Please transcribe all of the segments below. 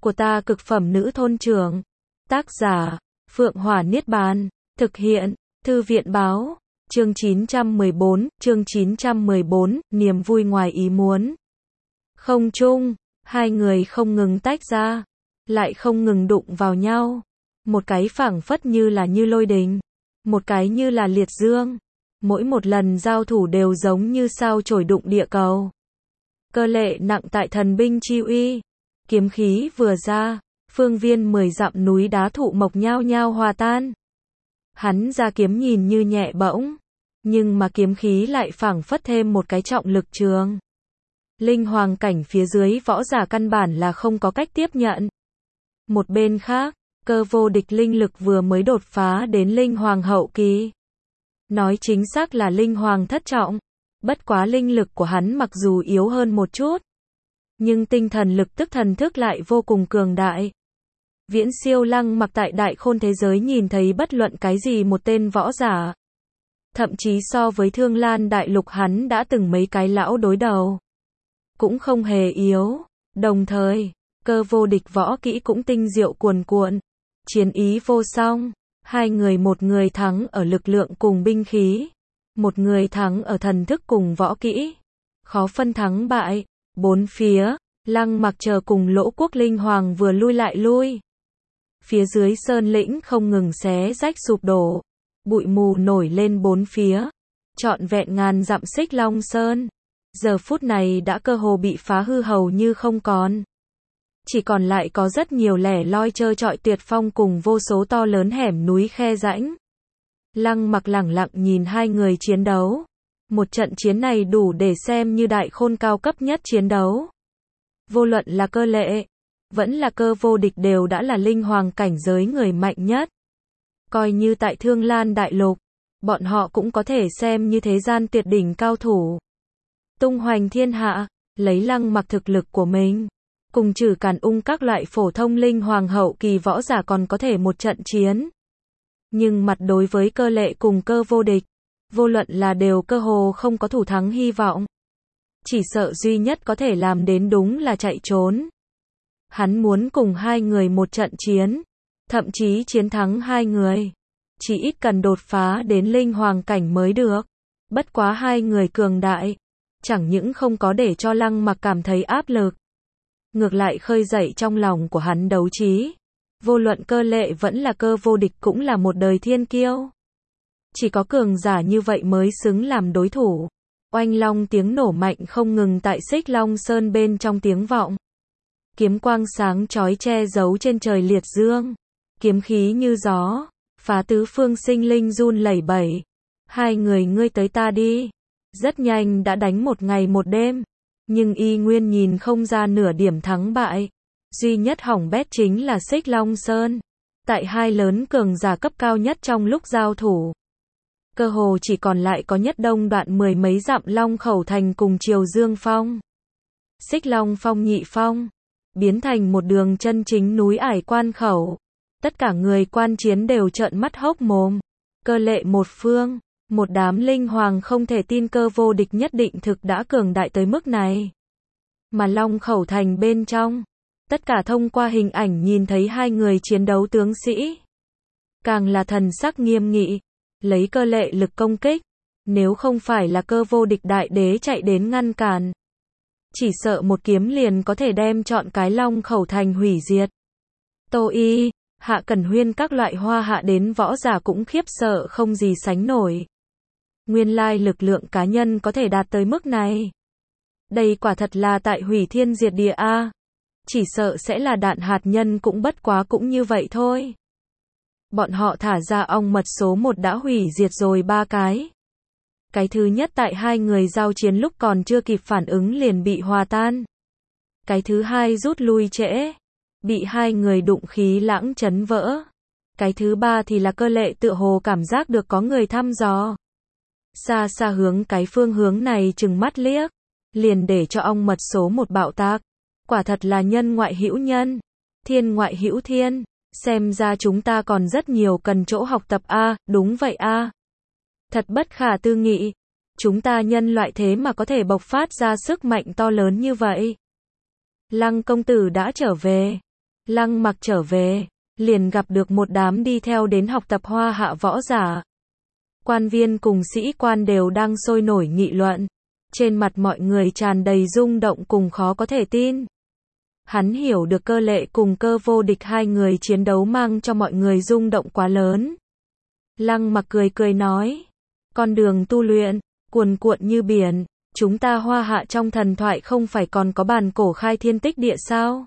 của ta cực phẩm nữ thôn trưởng. Tác giả, Phượng Hỏa Niết Bàn. Thực hiện, Thư viện Báo. Chương 914, niềm vui ngoài ý muốn. Không trung, hai người không ngừng tách ra, lại không ngừng đụng vào nhau. Một cái phảng phất như lôi đình, một cái như là liệt dương. Mỗi một lần giao thủ đều giống như sao chổi đụng địa cầu. Cơ lệ nặng tại thần binh chi uy. Kiếm khí vừa ra, phương viên 10 dặm núi đá thụ mộc nhao nhao hòa tan. Hắn ra kiếm nhìn như nhẹ bỗng, nhưng mà kiếm khí lại phảng phất thêm một cái trọng lực trường. Linh hoàng cảnh phía dưới võ giả căn bản là không có cách tiếp nhận. Một bên khác, Cơ Vô Địch linh lực vừa mới đột phá đến linh hoàng hậu kỳ. Nói chính xác là linh hoàng thất trọng. Bất quá linh lực của hắn mặc dù yếu hơn một chút, nhưng tinh thần lực tức thần thức lại vô cùng cường đại. Viễn siêu Lăng Mặc tại đại khôn thế giới nhìn thấy bất luận cái gì một tên võ giả. Thậm chí so với Thương Lan đại lục hắn đã từng mấy cái lão đối đầu, cũng không hề yếu. Đồng thời, Cơ Vô Địch võ kỹ cũng tinh diệu cuồn cuộn, chiến ý vô song. Hai người, một người thắng ở lực lượng cùng binh khí, một người thắng ở thần thức cùng võ kỹ. Khó phân thắng bại. Bốn phía, Lăng Mặc chờ cùng Lỗ Quốc linh hoàng vừa lui lại lui. Phía dưới sơn lĩnh không ngừng xé rách sụp đổ, bụi mù nổi lên bốn phía. Trọn vẹn ngàn dặm Xích Long Sơn, giờ phút này đã cơ hồ bị phá hư hầu như không còn. Chỉ còn lại có rất nhiều lẻ loi trơ trọi tuyệt phong cùng vô số to lớn hẻm núi khe rãnh. Lăng Mặc lẳng lặng nhìn hai người chiến đấu. Một trận chiến này đủ để xem như đại khôn cao cấp nhất chiến đấu. Vô luận là Cơ Lệ, vẫn là Cơ Vô Địch đều đã là linh hoàng cảnh giới người mạnh nhất. Coi như tại Thương Lan đại lục, bọn họ cũng có thể xem như thế gian tuyệt đỉnh cao thủ. Tung hoành thiên hạ, lấy Lăng Mặc thực lực của mình, cùng trừ càn ung các loại phổ thông linh hoàng hậu kỳ võ giả còn có thể một trận chiến. Nhưng mặt đối với Cơ Lệ cùng Cơ Vô Địch, vô luận là đều cơ hồ không có thủ thắng hy vọng. Chỉ sợ duy nhất có thể làm đến đúng là chạy trốn. Hắn muốn cùng hai người một trận chiến, thậm chí chiến thắng hai người. Chỉ ít cần đột phá đến linh hoàng cảnh mới được. Bất quá hai người cường đại, chẳng những không có để cho Lăng Mặc cảm thấy áp lực, ngược lại khơi dậy trong lòng của hắn đấu trí. Vô luận Cơ Lệ vẫn là Cơ Vô Địch cũng là một đời thiên kiêu. Chỉ có cường giả như vậy mới xứng làm đối thủ. Oanh long tiếng nổ mạnh không ngừng tại Xích Long Sơn bên trong tiếng vọng. Kiếm quang sáng chói che giấu trên trời liệt dương. Kiếm khí như gió, phá tứ phương sinh linh run lẩy bẩy. Hai người ngươi tới ta đi. Rất nhanh đã đánh một ngày một đêm, nhưng y nguyên nhìn không ra nửa điểm thắng bại. Duy nhất hỏng bét chính là Xích Long Sơn. Tại hai lớn cường giả cấp cao nhất trong lúc giao thủ, cơ hồ chỉ còn lại có Nhất Đông đoạn 10 mấy dặm Long Khẩu Thành cùng Triều Dương Phong. Xích Long Phong nhị phong, biến thành một đường chân chính núi ải quan khẩu. Tất cả người quan chiến đều trợn mắt hốc mồm. Cơ Lệ một phương, một đám linh hoàng không thể tin Cơ Vô Địch nhất định thực đã cường đại tới mức này. Mà Long Khẩu Thành bên trong, tất cả thông qua hình ảnh nhìn thấy hai người chiến đấu tướng sĩ, càng là thần sắc nghiêm nghị. Lấy Cơ Lệ lực công kích, nếu không phải là Cơ Vô Địch đại đế chạy đến ngăn cản, chỉ sợ một kiếm liền có thể đem trọn cái Long Khẩu Thành hủy diệt. Tô Y, Hạ Cẩn Huyên các loại hoa hạ đến võ giả cũng khiếp sợ không gì sánh nổi. Nguyên lai lực lượng cá nhân có thể đạt tới mức này. Đây quả thật là tại hủy thiên diệt địa a. Chỉ sợ sẽ là đạn hạt nhân cũng bất quá cũng như vậy thôi. Bọn họ thả ra ong mật số 1 đã hủy diệt rồi 3 cái. Cái thứ nhất tại hai người giao chiến lúc còn chưa kịp phản ứng liền bị hòa tan. Cái thứ hai rút lui trễ, bị hai người đụng khí lãng chấn vỡ. Cái thứ ba thì là Cơ Lệ tựa hồ cảm giác được có người thăm dò. Xa xa hướng cái phương hướng này chừng mắt liếc, liền để cho ong mật số 1 bạo tạc. Quả thật là nhân ngoại hữu nhân, thiên ngoại hữu thiên. Xem ra chúng ta còn rất nhiều cần chỗ học tập a. Đúng vậy a. Thật bất khả tư nghị. Chúng ta nhân loại thế mà có thể bộc phát ra sức mạnh to lớn như vậy. Lăng công tử đã trở về. Lăng Mặc trở về, liền gặp được một đám đi theo đến học tập Hoa Hạ võ giả. Quan viên cùng sĩ quan đều đang sôi nổi nghị luận. Trên mặt mọi người tràn đầy rung động cùng khó có thể tin. Hắn hiểu được Cơ Lệ cùng Cơ Vô Địch hai người chiến đấu mang cho mọi người rung động quá lớn. Lăng Mặc cười cười nói, con đường tu luyện, cuồn cuộn như biển, chúng ta Hoa Hạ trong thần thoại không phải còn có bàn cổ khai thiên tích địa sao?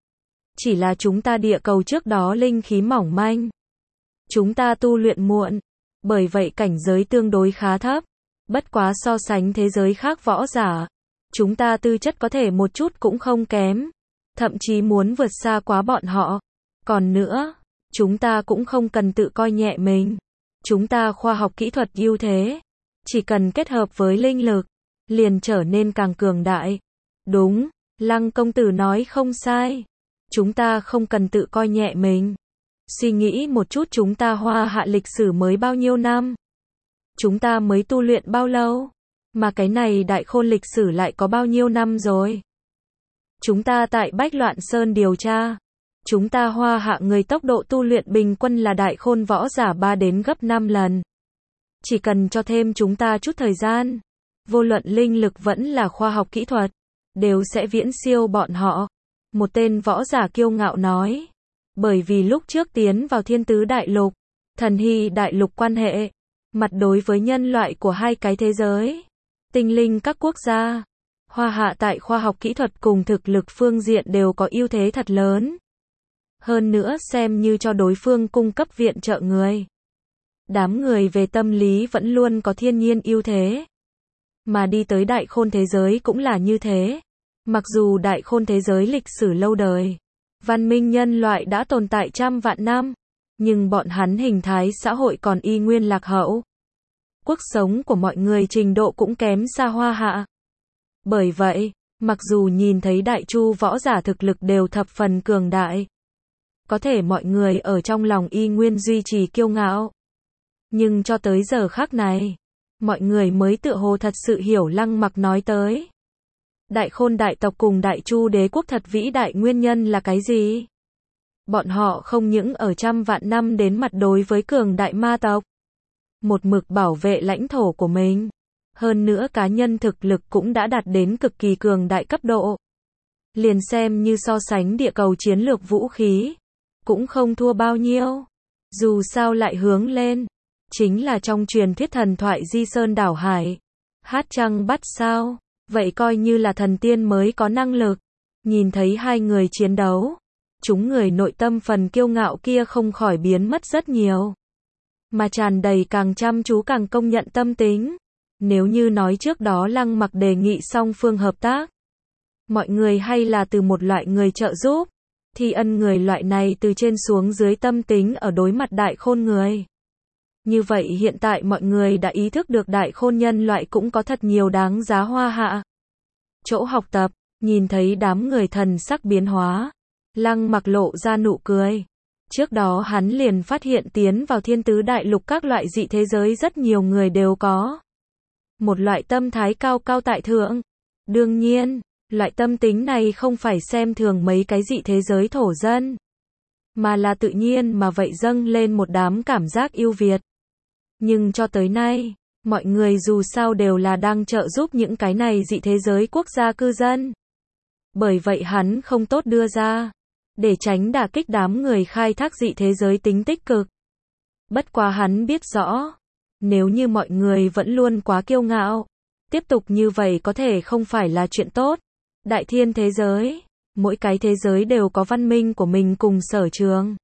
Chỉ là chúng ta địa cầu trước đó linh khí mỏng manh. Chúng ta tu luyện muộn, bởi vậy cảnh giới tương đối khá thấp. Bất quá so sánh thế giới khác võ giả, chúng ta tư chất có thể một chút cũng không kém, thậm chí muốn vượt xa quá bọn họ. Còn nữa, chúng ta cũng không cần tự coi nhẹ mình. Chúng ta khoa học kỹ thuật ưu thế, chỉ cần kết hợp với linh lực, liền trở nên càng cường đại. Đúng, Lăng công tử nói không sai. Chúng ta không cần tự coi nhẹ mình. Suy nghĩ một chút, chúng ta Hoa Hạ lịch sử mới bao nhiêu năm? Chúng ta mới tu luyện bao lâu? Mà cái này Đại Khôn lịch sử lại có bao nhiêu năm rồi? Chúng ta tại Bách Loạn Sơn điều tra. Chúng ta Hoa Hạ người tốc độ tu luyện bình quân là Đại Khôn võ giả 3 đến gấp 5 lần. Chỉ cần cho thêm chúng ta chút thời gian, vô luận linh lực vẫn là khoa học kỹ thuật, đều sẽ viễn siêu bọn họ. Một tên võ giả kiêu ngạo nói. Bởi vì lúc trước tiến vào Thiên Tứ Đại Lục, Thần Hy Đại Lục quan hệ, mặt đối với nhân loại của hai cái thế giới, tinh linh các quốc gia, Hoa Hạ tại khoa học kỹ thuật cùng thực lực phương diện đều có ưu thế thật lớn. Hơn nữa xem như cho đối phương cung cấp viện trợ người. Đám người về tâm lý vẫn luôn có thiên nhiên ưu thế. Mà đi tới Đại Khôn thế giới cũng là như thế. Mặc dù Đại Khôn thế giới lịch sử lâu đời, văn minh nhân loại đã tồn tại trăm vạn năm, nhưng bọn hắn hình thái xã hội còn y nguyên lạc hậu. Cuộc sống của mọi người trình độ cũng kém xa Hoa Hạ. Bởi vậy, mặc dù nhìn thấy đại chu võ giả thực lực đều thập phần cường đại, có thể mọi người ở trong lòng y nguyên duy trì kiêu ngạo. Nhưng cho tới giờ khắc này, mọi người mới tựa hồ thật sự hiểu Lăng Mặc nói tới. Đại Khôn đại tộc cùng Đại Chu đế quốc thật vĩ đại nguyên nhân là cái gì? Bọn họ không những ở trăm vạn năm đến mặt đối với cường đại ma tộc, một mực bảo vệ lãnh thổ của mình. Hơn nữa cá nhân thực lực cũng đã đạt đến cực kỳ cường đại cấp độ. Liền xem như so sánh địa cầu chiến lược vũ khí, cũng không thua bao nhiêu. Dù sao lại hướng lên, chính là trong truyền thuyết thần thoại Di Sơn Đảo Hải, hát trăng bắt sao, vậy coi như là thần tiên mới có năng lực. Nhìn thấy hai người chiến đấu, chúng người nội tâm phần kiêu ngạo kia không khỏi biến mất rất nhiều. Mà tràn đầy càng chăm chú càng công nhận tâm tính. Nếu như nói trước đó Lăng Mặc đề nghị song phương hợp tác, mọi người hay là từ một loại người trợ giúp, thì ân người loại này từ trên xuống dưới tâm tính ở đối mặt Đại Khôn người. Như vậy hiện tại mọi người đã ý thức được Đại Khôn nhân loại cũng có thật nhiều đáng giá Hoa Hạ chỗ học tập. Nhìn thấy đám người thần sắc biến hóa, Lăng Mặc lộ ra nụ cười. Trước đó hắn liền phát hiện tiến vào Thiên Tứ Đại Lục các loại dị thế giới rất nhiều người đều có một loại tâm thái cao cao tại thượng. Đương nhiên, loại tâm tính này không phải xem thường mấy cái dị thế giới thổ dân, mà là tự nhiên mà vậy dâng lên một đám cảm giác ưu việt. Nhưng cho tới nay, mọi người dù sao đều là đang trợ giúp những cái này dị thế giới quốc gia cư dân. Bởi vậy hắn không tốt đưa ra, để tránh đả kích đám người khai thác dị thế giới tính tích cực. Bất quá hắn biết rõ, nếu như mọi người vẫn luôn quá kiêu ngạo, tiếp tục như vậy có thể không phải là chuyện tốt. Đại thiên thế giới, mỗi cái thế giới đều có văn minh của mình cùng sở trường.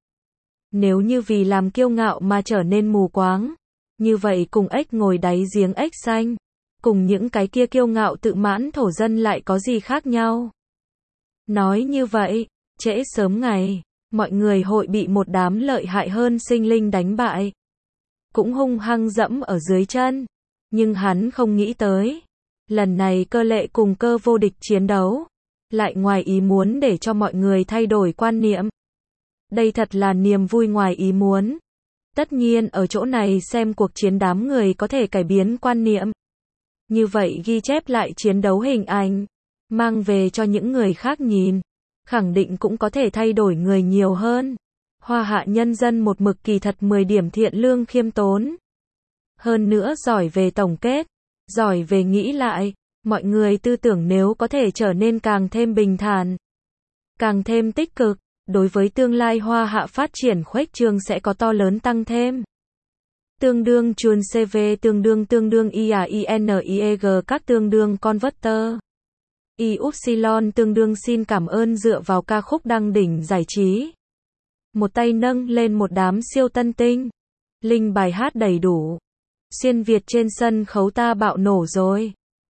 Nếu như vì làm kiêu ngạo mà trở nên mù quáng, như vậy cùng ếch ngồi đáy giếng ếch xanh, cùng những cái kia kiêu ngạo tự mãn thổ dân lại có gì khác nhau. Nói như vậy, trễ sớm ngày, mọi người hội bị một đám lợi hại hơn sinh linh đánh bại, cũng hung hăng dẫm ở dưới chân. Nhưng hắn không nghĩ tới, lần này Cơ Lệ cùng Cơ Vô Địch chiến đấu, lại ngoài ý muốn để cho mọi người thay đổi quan niệm. Đây thật là niềm vui ngoài ý muốn. Tất nhiên ở chỗ này xem cuộc chiến đám người có thể cải biến quan niệm. Như vậy ghi chép lại chiến đấu hình ảnh, mang về cho những người khác nhìn. khẳng định cũng có thể thay đổi người nhiều hơn. Hoa hạ nhân dân một mực kỳ thật 10 điểm thiện lương khiêm tốn. Hơn nữa giỏi về tổng kết, giỏi về nghĩ lại, mọi người tư tưởng nếu có thể trở nên càng thêm bình thản, càng thêm tích cực, đối với tương lai Hoa hạ phát triển khuếch trương sẽ có to lớn tăng thêm. Tương đương chuồn CV tương đương IAINIEG các tương đương converter. Y-upsilon tương đương xin cảm ơn dựa vào ca khúc đăng đỉnh giải trí. Một tay nâng lên một đám siêu tân tinh. Linh bài hát đầy đủ. Xuyên Việt trên sân khấu ta bạo nổ rồi.